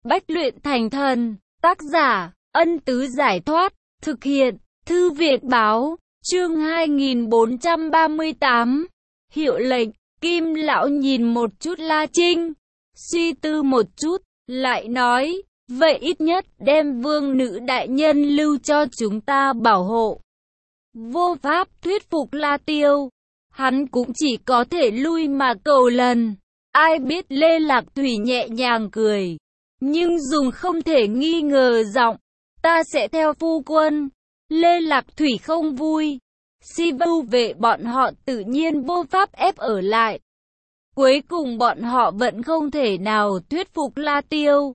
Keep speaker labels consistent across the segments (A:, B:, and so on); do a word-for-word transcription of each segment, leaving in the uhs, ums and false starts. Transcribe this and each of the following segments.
A: Bách luyện thành thần, tác giả, Ân Tứ Giải Thoát, thực hiện, Thư viện Báo, chương hai nghìn bốn trăm ba mươi tám, hiệu lệnh. Kim lão nhìn một chút La Trinh, suy tư một chút, lại nói, vậy ít nhất đem vương nữ đại nhân lưu cho chúng ta bảo hộ. Vô pháp thuyết phục La Tiêu, hắn cũng chỉ có thể lui mà cầu lần. Ai biết Lê Lạc Thủy nhẹ nhàng cười, nhưng dùng không thể nghi ngờ giọng, ta sẽ theo phu quân. Lê Lạc Thủy không vui, Si Vu vệ bọn họ tự nhiên vô pháp ép ở lại. Cuối cùng bọn họ vẫn không thể nào thuyết phục La Tiêu.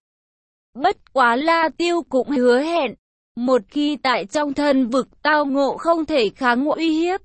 A: Bất quá La Tiêu cũng hứa hẹn, một khi tại trong thần vực tao ngộ không thể kháng uy hiếp,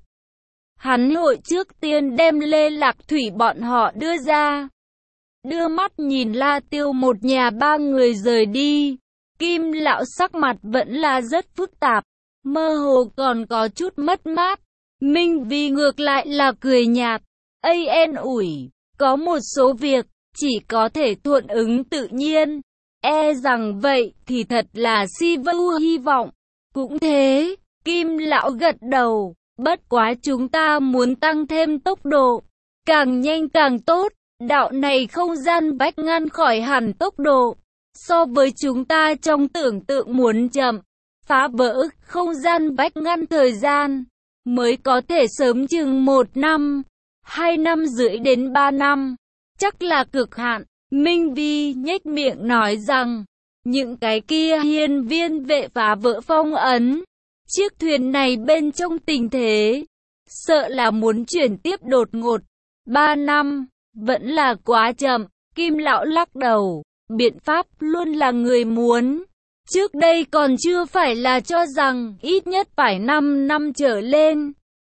A: hắn hội trước tiên đem Lê Lạc Thủy bọn họ đưa ra. Đưa mắt nhìn La Tiêu một nhà ba người rời đi, Kim lão sắc mặt vẫn là rất phức tạp, mơ hồ còn có chút mất mát. Minh Vi ngược lại là cười nhạt, ây en ủi, có một số việc chỉ có thể thuận ứng tự nhiên, e rằng vậy thì thật là Si Vu hy vọng. Cũng thế, Kim lão gật đầu, bất quá chúng ta muốn tăng thêm tốc độ, càng nhanh càng tốt. Đạo này không gian vách ngăn khỏi hẳn tốc độ, so với chúng ta trong tưởng tượng muốn chậm, phá vỡ không gian vách ngăn thời gian, mới có thể sớm chừng một năm, hai năm rưỡi đến ba năm, chắc là cực hạn. Minh Vi nhếch miệng nói rằng, những cái kia hiên viên vệ phá vỡ phong ấn, chiếc thuyền này bên trong tình thế, sợ là muốn chuyển tiếp đột ngột, ba năm. Vẫn là quá chậm. Kim lão lắc đầu, biện pháp luôn là người muốn. Trước đây còn chưa phải là cho rằng ít nhất phải năm năm trở lên.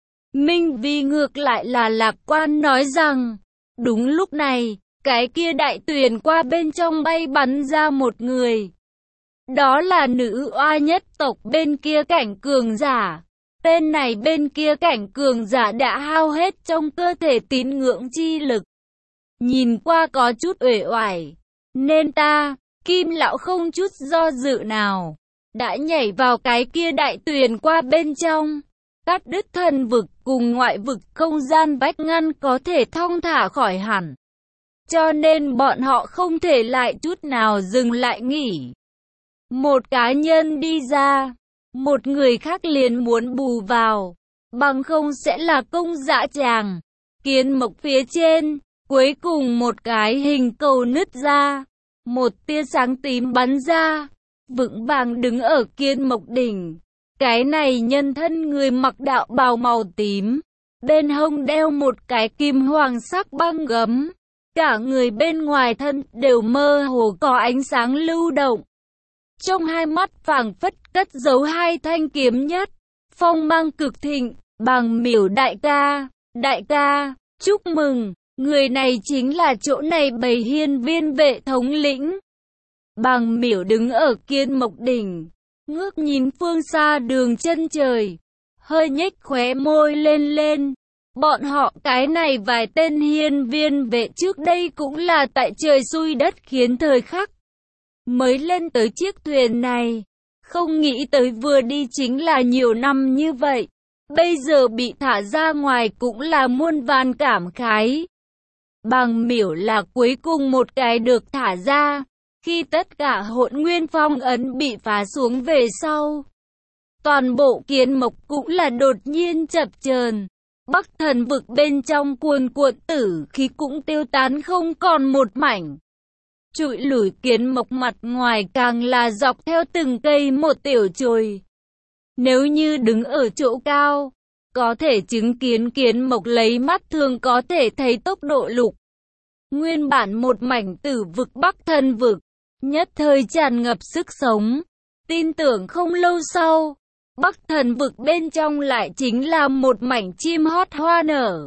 A: Minh Vi ngược lại là lạc quan nói rằng, đúng lúc này, cái kia đại tuyển qua bên trong bay bắn ra một người. Đó là nữ oa nhất tộc bên kia cảnh cường giả. Tên này bên kia cảnh cường giả đã hao hết trong cơ thể tín ngưỡng chi lực, nhìn qua có chút uể oải, nên ta, Kim lão không chút do dự nào, đã nhảy vào cái kia đại tuyển qua bên trong, cắt đứt thần vực cùng ngoại vực không gian vách ngăn có thể thong thả khỏi hẳn. Cho nên bọn họ không thể lại chút nào dừng lại nghỉ. Một cá nhân đi ra, một người khác liền muốn bù vào, bằng không sẽ là công dã tràng. Kiến mộc phía trên, cuối cùng một cái hình cầu nứt ra, một tia sáng tím bắn ra, vững vàng đứng ở kiến mộc đỉnh. Cái này nhân thân người mặc đạo bào màu tím, bên hông đeo một cái kim hoàng sắc băng gấm, cả người bên ngoài thân đều mơ hồ có ánh sáng lưu động. Trong hai mắt phảng phất cất giấu hai thanh kiếm nhất, phong mang cực thịnh. Bàng Miểu đại ca, đại ca, chúc mừng. Người này chính là chỗ này bầy hiên viên vệ thống lĩnh. Bàng Miểu đứng ở Kiên Mộc đỉnh, ngước nhìn phương xa đường chân trời, hơi nhếch khóe môi lên lên. Bọn họ cái này vài tên hiên viên vệ trước đây cũng là tại trời xui đất khiến thời khắc mới lên tới chiếc thuyền này, không nghĩ tới vừa đi chính là nhiều năm như vậy, bây giờ bị thả ra ngoài cũng là muôn vàn cảm khái. Bàng Miểu là cuối cùng một cái được thả ra, khi tất cả hỗn nguyên phong ấn bị phá xuống về sau. Toàn bộ Kiến Mộc cũng là đột nhiên chập chờn, Bắc thần vực bên trong cuồn cuộn tử khí cũng tiêu tán không còn một mảnh. Trụi lủi Kiến Mộc mặt ngoài càng là dọc theo từng cây một tiểu chồi. Nếu như đứng ở chỗ cao, có thể chứng kiến Kiến Mộc lấy mắt thường có thể thấy tốc độ lục. Nguyên bản một mảnh tử vực Bắc thần vực, nhất thời tràn ngập sức sống. Tin tưởng không lâu sau, Bắc thần vực bên trong lại chính là một mảnh chim hót hoa nở.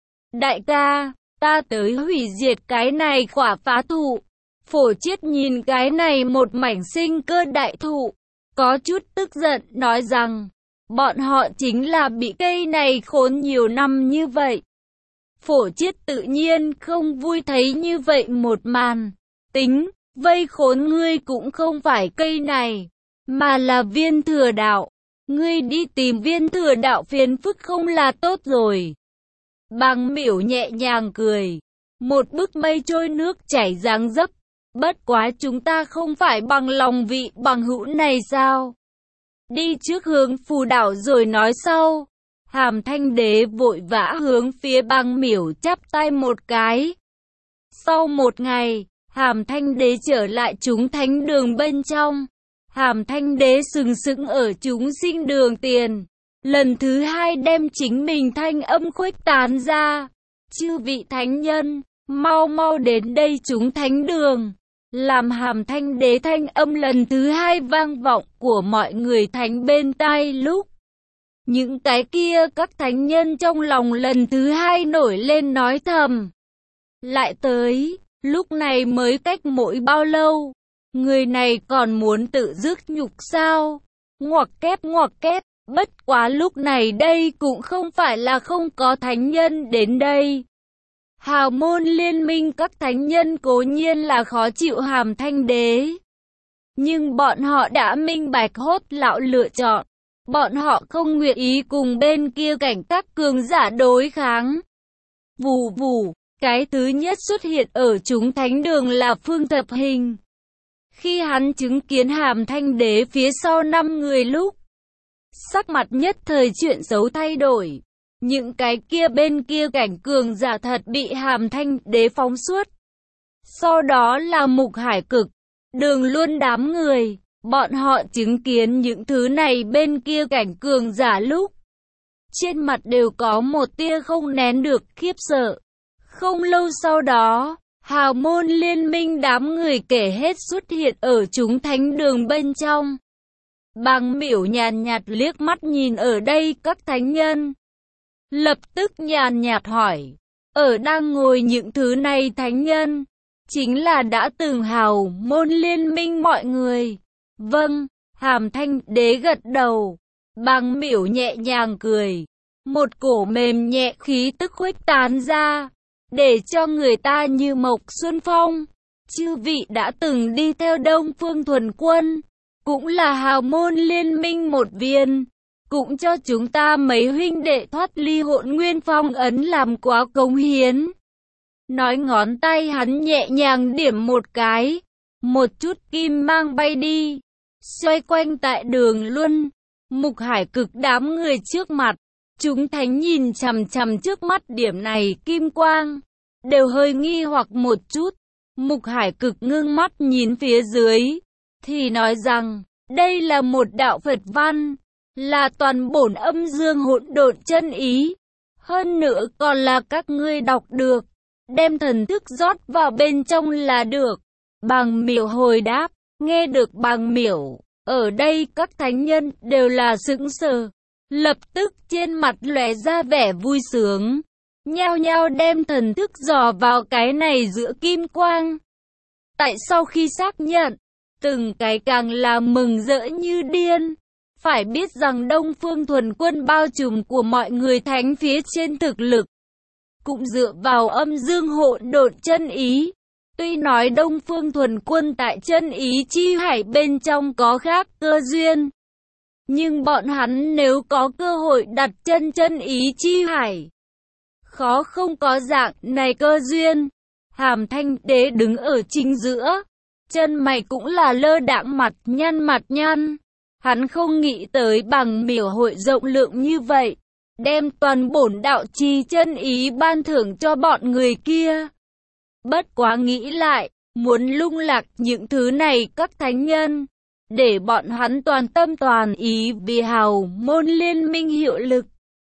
A: Đại ca, ta tới hủy diệt cái này quả phá thụ. Phổ Chiết nhìn cái này một mảnh sinh cơ đại thụ, có chút tức giận nói rằng, bọn họ chính là bị cây này khốn nhiều năm như vậy. Phổ Chiết tự nhiên không vui thấy như vậy một màn, tính, Vây khốn ngươi cũng không phải cây này, mà là viên thừa đạo. Ngươi đi tìm viên thừa đạo phiền phức không là tốt rồi. Bằng miểu nhẹ nhàng cười. Một bức mây trôi nước chảy dáng dấp. Bất quá chúng ta không phải bằng lòng vị bằng hữu này sao? Đi trước hướng phù đảo rồi nói sau. Hàm Thanh Đế vội vã hướng phía Bằng miểu chắp tay một cái. Sau một ngày, Hàm Thanh Đế trở lại chúng thánh đường bên trong. Hàm Thanh Đế sừng sững ở chúng sinh đường tiền. Lần thứ hai đem chính mình thanh âm khuếch tán ra. Chư vị thánh nhân, mau mau đến đây chúng thánh đường. Làm Hàm Thanh Đế thanh âm lần thứ hai vang vọng của mọi người thánh bên tai lúc. Những cái kia các thánh nhân trong lòng lần thứ hai nổi lên nói thầm. Lại tới, lúc này mới cách mỗi bao lâu? Người này còn muốn tự dứt nhục sao? Ngoặc kép ngoặc kép, bất quá lúc này đây cũng không phải là không có thánh nhân đến đây. Hào môn liên minh các thánh nhân cố nhiên là khó chịu Hàm Thanh Đế. Nhưng bọn họ đã minh bạch hốt lão lựa chọn. Bọn họ không nguyện ý cùng bên kia cảnh các cường giả đối kháng. Vù vù, cái thứ nhất xuất hiện ở chúng thánh đường là Phương Thập Hình. Khi hắn chứng kiến Hàm Thanh Đế phía sau năm người lúc, sắc mặt nhất thời chuyện xấu thay đổi. Những cái kia bên kia cảnh cường giả thật bị Hàm Thanh Đế phóng suốt. Sau đó là Mục Hải Cực, Đường Luân đám người. Bọn họ chứng kiến những thứ này bên kia cảnh cường giả lúc. Trên mặt đều có một tia không nén được khiếp sợ. Không lâu sau đó, hào môn liên minh đám người kể hết xuất hiện ở chúng thánh đường bên trong. Bằng miểu nhàn nhạt liếc mắt nhìn ở đây các thánh nhân. Lập tức nhàn nhạt hỏi, ở đang ngồi những thứ này thánh nhân, chính là đã từng hào môn liên minh mọi người. Vâng, Hàm Thanh Đế gật đầu. Bằng miểu nhẹ nhàng cười. Một cổ mềm nhẹ khí tức khuếch tán ra, để cho người ta như Mộc Xuân Phong. Chư vị đã từng đi theo Đông Phương Thuần Quân, cũng là hào môn liên minh một viên, cũng cho chúng ta mấy huynh đệ thoát ly Hỗn Nguyên Phong ấn làm quá cống hiến. Nói ngón tay hắn nhẹ nhàng điểm một cái, một chút kim mang bay đi, xoay quanh tại đường Luân. Mục Hải Cực đám người trước mặt, chúng thánh nhìn chằm chằm trước mắt điểm này kim quang, đều hơi nghi hoặc một chút. Mục Hải Cực ngưng mắt nhìn phía dưới, thì nói rằng, đây là một đạo Phật văn, là toàn bổn âm dương hỗn độn chân ý. Hơn nữa còn là các ngươi đọc được, đem thần thức rót vào bên trong là được. Bằng miểu hồi đáp, nghe được bằng miểu, ở đây các thánh nhân đều là sững sờ, lập tức trên mặt lóe ra vẻ vui sướng, nhao nhao đem thần thức dò vào cái này giữa kim quang. Tại sau khi xác nhận, từng cái càng là mừng rỡ như điên. Phải biết rằng Đông Phương Thuần Quân bao trùm của mọi người thánh phía trên thực lực, cũng dựa vào âm dương hỗn độn chân ý. Tuy nói Đông Phương Thuần Quân tại chân ý chi hải bên trong có khác cơ duyên, nhưng bọn hắn nếu có cơ hội đặt chân chân ý chi hải, khó không có dạng này cơ duyên. Hàm Thanh Đế đứng ở chính giữa, chân mày cũng là lơ đãng, mặt nhăn mặt nhăn. Hắn không nghĩ tới bằng miểu hội rộng lượng như vậy, đem toàn bổn đạo trì chân ý ban thưởng cho bọn người kia. Bất quá nghĩ lại, muốn lung lạc những thứ này các thánh nhân, để bọn hắn toàn tâm toàn ý vì hào môn liên minh hiệu lực.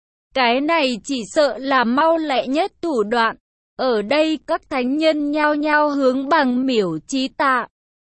A: Cái này chỉ sợ là mau lẹ nhất thủ đoạn. Ở đây các thánh nhân nhao nhao hướng bằng miểu chí tạ.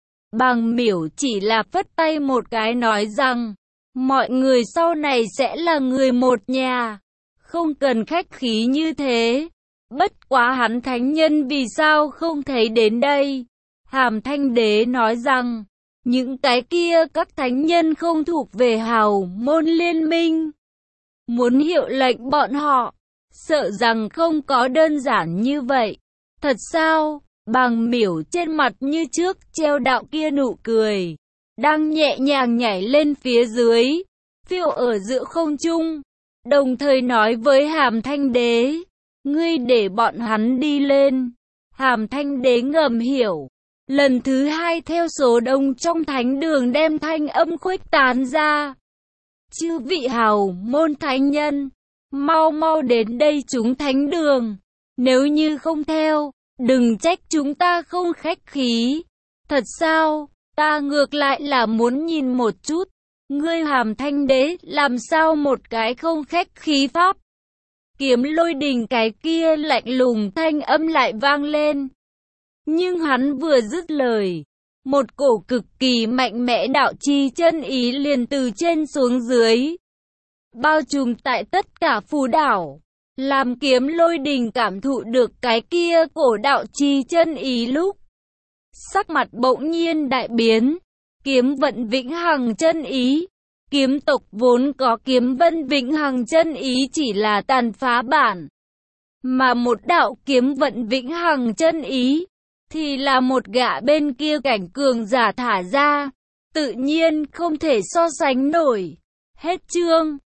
A: Bằng miểu chỉ là phất tay một cái nói rằng, mọi người sau này sẽ là người một nhà, không cần khách khí như thế. Bất quá hắn thánh nhân vì sao không thấy đến đây? Hàm Thanh Đế nói rằng, những cái kia các thánh nhân không thuộc về hào môn liên minh. Muốn hiệu lệnh bọn họ, sợ rằng không có đơn giản như vậy. Thật sao? Bàng Miểu trên mặt như trước treo đạo kia nụ cười, đang nhẹ nhàng nhảy lên phía dưới, phiêu ở giữa không trung, đồng thời nói với Hàm Thanh Đế, ngươi để bọn hắn đi lên. Hàm Thanh Đế ngầm hiểu, lần thứ hai theo số đông trong thánh đường đem thanh âm khuếch tán ra. Chư vị hào môn thánh nhân, mau mau đến đây chúng thánh đường, nếu như không theo, đừng trách chúng ta không khách khí. Thật sao, ta ngược lại là muốn nhìn một chút, ngươi Hàm Thanh Đế làm sao một cái không khách khí pháp. Kiếm Lôi Đình cái kia lạnh lùng thanh âm lại vang lên. Nhưng hắn vừa dứt lời, một cổ cực kỳ mạnh mẽ đạo chi chân ý liền từ trên xuống dưới, bao trùm tại tất cả phù đảo. Làm Kiếm Lôi Đình cảm thụ được cái kia cổ đạo chi chân ý lúc, sắc mặt bỗng nhiên đại biến. Kiếm vận vĩnh hằng chân ý, kiếm tộc vốn có kiếm vân vĩnh hằng chân ý chỉ là tàn phá bản, mà một đạo kiếm vận vĩnh hằng chân ý thì là một gã bên kia cảnh cường giả thả ra, tự nhiên không thể so sánh nổi. Hết chương.